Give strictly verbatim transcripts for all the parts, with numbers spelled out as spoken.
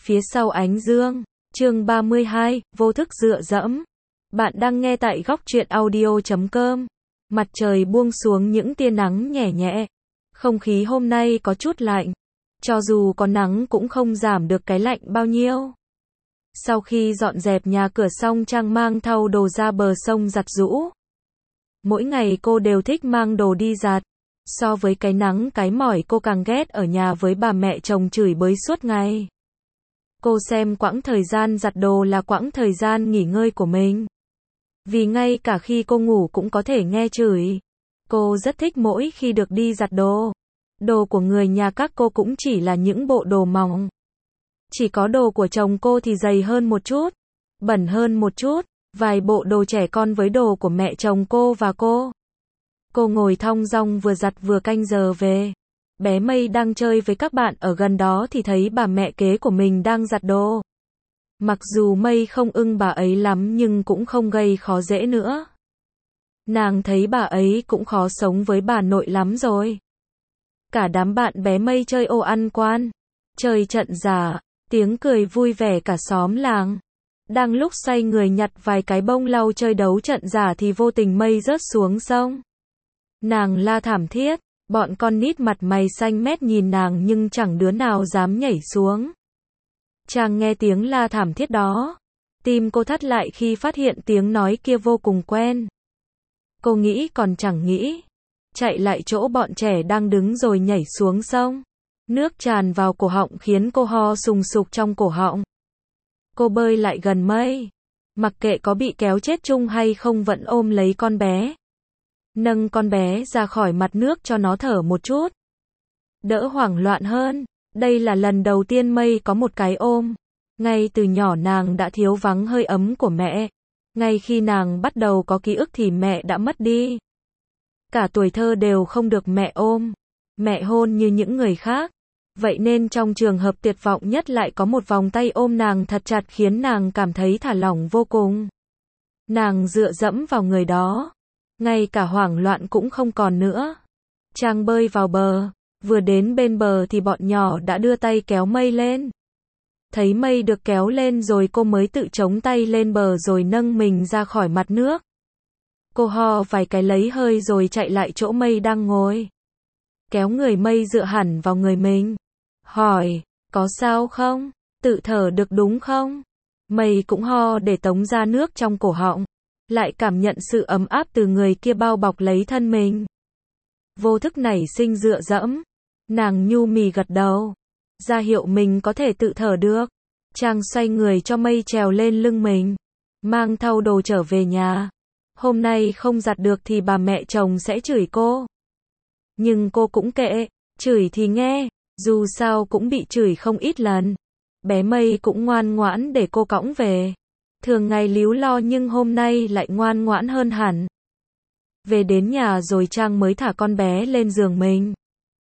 phía sau ánh dương. Chương ba mươi hai, vô thức dựa dẫm. Bạn đang nghe tại góc truyện audio chấm com. Mặt trời buông xuống những tia nắng nhẹ nhẹ. Không khí hôm nay có chút lạnh. Cho dù có nắng cũng không giảm được cái lạnh bao nhiêu. Sau khi dọn dẹp nhà cửa xong, Trang mang thau đồ ra bờ sông giặt giũ. Mỗi ngày cô đều thích mang đồ đi giặt. So với cái nắng cái mỏi, cô càng ghét ở nhà với bà mẹ chồng chửi bới suốt ngày. Cô xem quãng thời gian giặt đồ là quãng thời gian nghỉ ngơi của mình. Vì ngay cả khi cô ngủ cũng có thể nghe chửi. Cô rất thích mỗi khi được đi giặt đồ. Đồ của người nhà các cô cũng chỉ là những bộ đồ mỏng. Chỉ có đồ của chồng cô thì dày hơn một chút, bẩn hơn một chút, vài bộ đồ trẻ con với đồ của mẹ chồng cô và cô. Cô ngồi thong dong vừa giặt vừa canh giờ về. Bé Mây đang chơi với các bạn ở gần đó thì thấy bà mẹ kế của mình đang giặt đồ. Mặc dù Mây không ưng bà ấy lắm nhưng cũng không gây khó dễ nữa. Nàng thấy bà ấy cũng khó sống với bà nội lắm rồi. Cả đám bạn bé Mây chơi ô ăn quan, chơi trận giả, tiếng cười vui vẻ cả xóm làng. Đang lúc xoay người nhặt vài cái bông lau chơi đấu trận giả thì vô tình Mây rớt xuống sông. Nàng la thảm thiết, bọn con nít mặt mày xanh mét nhìn nàng nhưng chẳng đứa nào dám nhảy xuống. Trang nghe tiếng la thảm thiết đó, tim cô thắt lại khi phát hiện tiếng nói kia vô cùng quen. Cô nghĩ còn chẳng nghĩ, chạy lại chỗ bọn trẻ đang đứng rồi nhảy xuống sông. Nước tràn vào cổ họng khiến cô ho sùng sục trong cổ họng. Cô bơi lại gần Mây, mặc kệ có bị kéo chết chung hay không vẫn ôm lấy con bé. Nâng con bé ra khỏi mặt nước cho nó thở một chút. Đỡ hoảng loạn hơn, đây là lần đầu tiên Mây có một cái ôm. Ngay từ nhỏ nàng đã thiếu vắng hơi ấm của mẹ. Ngay khi nàng bắt đầu có ký ức thì mẹ đã mất đi. Cả tuổi thơ đều không được mẹ ôm, mẹ hôn như những người khác. Vậy nên trong trường hợp tuyệt vọng nhất lại có một vòng tay ôm nàng thật chặt khiến nàng cảm thấy thả lỏng vô cùng. Nàng dựa dẫm vào người đó. Ngay cả hoảng loạn cũng không còn nữa. Trang bơi vào bờ. Vừa đến bên bờ thì bọn nhỏ đã đưa tay kéo Mây lên. Thấy Mây được kéo lên rồi cô mới tự chống tay lên bờ rồi nâng mình ra khỏi mặt nước. Cô ho vài cái lấy hơi rồi chạy lại chỗ Mây đang ngồi. Kéo người Mây dựa hẳn vào người mình. Hỏi, có sao không? Tự thở được đúng không? Mây cũng ho để tống ra nước trong cổ họng. Lại cảm nhận sự ấm áp từ người kia bao bọc lấy thân mình. Vô thức nảy sinh dựa dẫm. Nàng nhu mì gật đầu, ra hiệu mình có thể tự thở được. Trang xoay người cho Mây trèo lên lưng mình, mang thau đồ trở về nhà. Hôm nay không giặt được thì bà mẹ chồng sẽ chửi cô. Nhưng cô cũng kệ, chửi thì nghe, dù sao cũng bị chửi không ít lần. Bé Mây cũng ngoan ngoãn để cô cõng về. Thường ngày líu lo nhưng hôm nay lại ngoan ngoãn hơn hẳn. Về đến nhà rồi Trang mới thả con bé lên giường mình.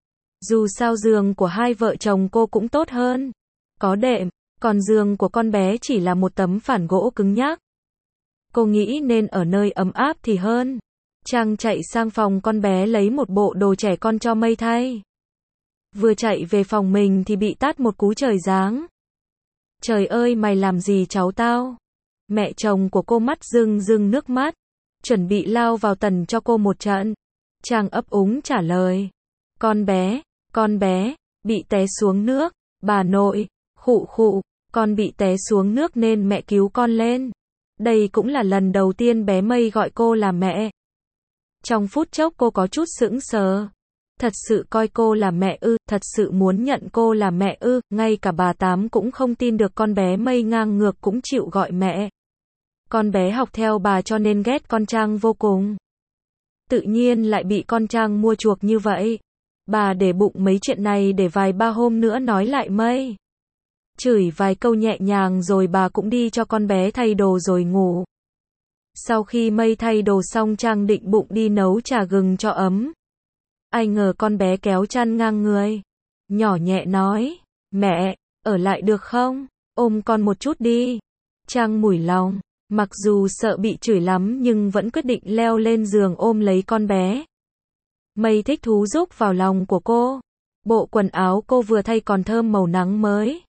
Dù sao giường của hai vợ chồng cô cũng tốt hơn. Có đệm, còn giường của con bé chỉ là một tấm phản gỗ cứng nhắc. Cô nghĩ nên ở nơi ấm áp thì hơn. Trang chạy sang phòng con bé lấy một bộ đồ trẻ con cho Mây thay. Vừa chạy về phòng mình thì bị tát một cú trời giáng. Trời ơi, mày làm gì cháu tao? Mẹ chồng của cô mắt rưng rưng nước mắt, chuẩn bị lao vào tần cho cô một trận. Trang ấp úng trả lời. Con bé, con bé, bị té xuống nước, bà nội, khụ khụ, con bị té xuống nước nên mẹ cứu con lên. Đây cũng là lần đầu tiên bé Mây gọi cô là mẹ. Trong phút chốc cô có chút sững sờ. Thật sự coi cô là mẹ ư, thật sự muốn nhận cô là mẹ ư, ngay cả bà Tám cũng không tin được con bé Mây ngang ngược cũng chịu gọi mẹ. Con bé học theo bà cho nên ghét con Trang vô cùng. Tự nhiên lại bị con Trang mua chuộc như vậy. Bà để bụng mấy chuyện này để vài ba hôm nữa nói lại Mây. Chửi vài câu nhẹ nhàng rồi bà cũng đi cho con bé thay đồ rồi ngủ. Sau khi Mây thay đồ xong, Trang định bụng đi nấu trà gừng cho ấm. Ai ngờ con bé kéo chăn ngang người. Nhỏ nhẹ nói, mẹ, ở lại được không? Ôm con một chút đi. Trang mủi lòng, mặc dù sợ bị chửi lắm nhưng vẫn quyết định leo lên giường ôm lấy con bé. Mây thích thú rúc vào lòng của cô. Bộ quần áo cô vừa thay còn thơm màu nắng mới.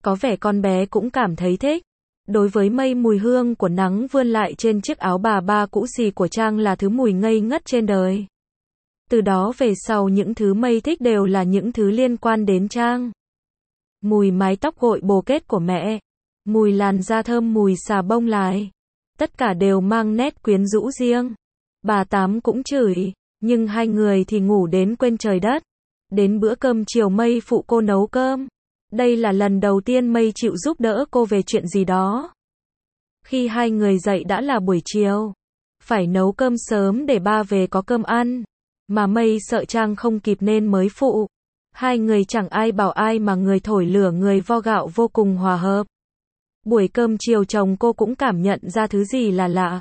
Có vẻ con bé cũng cảm thấy thích. Đối với Mây, mùi hương của nắng vươn lại trên chiếc áo bà ba cũ xì của Trang là thứ mùi ngây ngất trên đời. Từ đó về sau những thứ Mây thích đều là những thứ liên quan đến Trang. Mùi mái tóc gội bồ kết của mẹ, mùi làn da thơm, mùi xà bông lại. Tất cả đều mang nét quyến rũ riêng. Bà Tám cũng chửi, nhưng hai người thì ngủ đến quên trời đất. Đến bữa cơm chiều Mây phụ cô nấu cơm. Đây là lần đầu tiên Mây chịu giúp đỡ cô về chuyện gì đó. Khi hai người dậy đã là buổi chiều. Phải nấu cơm sớm để ba về có cơm ăn. Mà Mây sợ Trang không kịp nên mới phụ. Hai người chẳng ai bảo ai mà người thổi lửa người vo gạo vô cùng hòa hợp. Buổi cơm chiều chồng cô cũng cảm nhận ra thứ gì là lạ.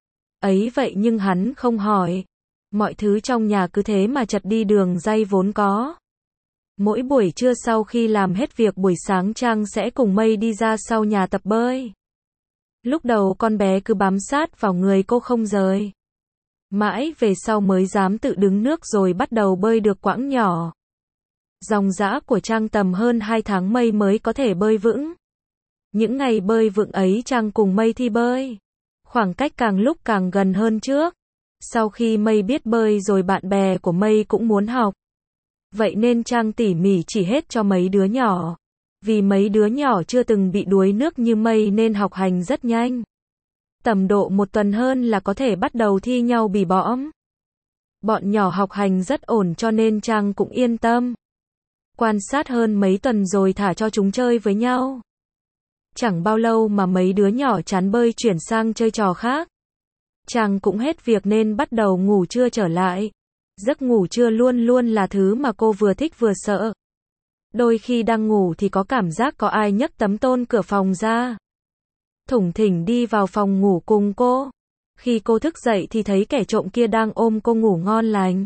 Ấy vậy nhưng hắn không hỏi. Mọi thứ trong nhà cứ thế mà chật đi đường ray vốn có. Mỗi buổi trưa sau khi làm hết việc buổi sáng Trang sẽ cùng Mây đi ra sau nhà tập bơi. Lúc đầu con bé cứ bám sát vào người cô không rời. Mãi về sau mới dám tự đứng nước rồi bắt đầu bơi được quãng nhỏ. Dòng dã của Trang tầm hơn hai tháng Mây mới có thể bơi vững. Những ngày bơi vững ấy Trang cùng Mây thi bơi. Khoảng cách càng lúc càng gần hơn trước. Sau khi Mây biết bơi rồi bạn bè của Mây cũng muốn học. Vậy nên Trang tỉ mỉ chỉ hết cho mấy đứa nhỏ. Vì mấy đứa nhỏ chưa từng bị đuối nước như Mây nên học hành rất nhanh. Tầm độ một tuần hơn là có thể bắt đầu thi nhau bì bõm. Bọn nhỏ học hành rất ổn cho nên Trang cũng yên tâm. Quan sát hơn mấy tuần rồi thả cho chúng chơi với nhau. Chẳng bao lâu mà mấy đứa nhỏ chán bơi chuyển sang chơi trò khác. Trang cũng hết việc nên bắt đầu ngủ trưa trở lại. Giấc ngủ trưa luôn luôn là thứ mà cô vừa thích vừa sợ. Đôi khi đang ngủ thì có cảm giác có ai nhấc tấm tôn cửa phòng ra. Thủng thỉnh đi vào phòng ngủ cùng cô. Khi cô thức dậy thì thấy kẻ trộm kia đang ôm cô ngủ ngon lành.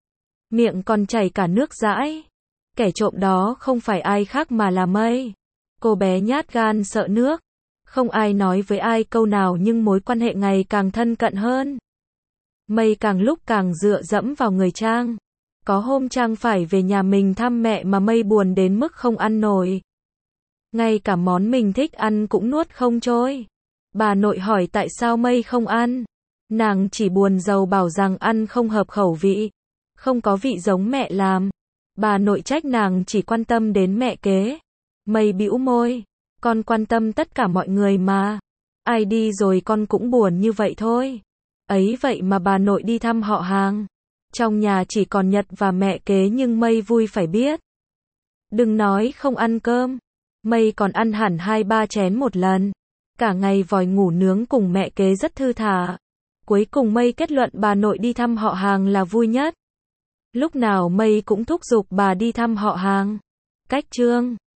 Miệng còn chảy cả nước dãi. Kẻ trộm đó không phải ai khác mà là Mây. Cô bé nhát gan sợ nước. Không ai nói với ai câu nào nhưng mối quan hệ ngày càng thân cận hơn. Mây càng lúc càng dựa dẫm vào người Trang. Có hôm Trang phải về nhà mình thăm mẹ mà Mây buồn đến mức không ăn nổi. Ngay cả món mình thích ăn cũng nuốt không trôi. Bà nội hỏi tại sao Mây không ăn. Nàng chỉ buồn rầu bảo rằng ăn không hợp khẩu vị. Không có vị giống mẹ làm. Bà nội trách nàng chỉ quan tâm đến mẹ kế. Mây bĩu môi. Con quan tâm tất cả mọi người mà. Ai đi rồi con cũng buồn như vậy thôi. Ấy vậy mà bà nội đi thăm họ hàng. Trong nhà chỉ còn Nhật và mẹ kế nhưng Mây vui phải biết. Đừng nói không ăn cơm. Mây còn ăn hẳn hai ba chén một lần. Cả ngày vòi ngủ nướng cùng mẹ kế rất thư thả. Cuối cùng Mây kết luận bà nội đi thăm họ hàng là vui nhất. Lúc nào Mây cũng thúc giục bà đi thăm họ hàng. Cách chương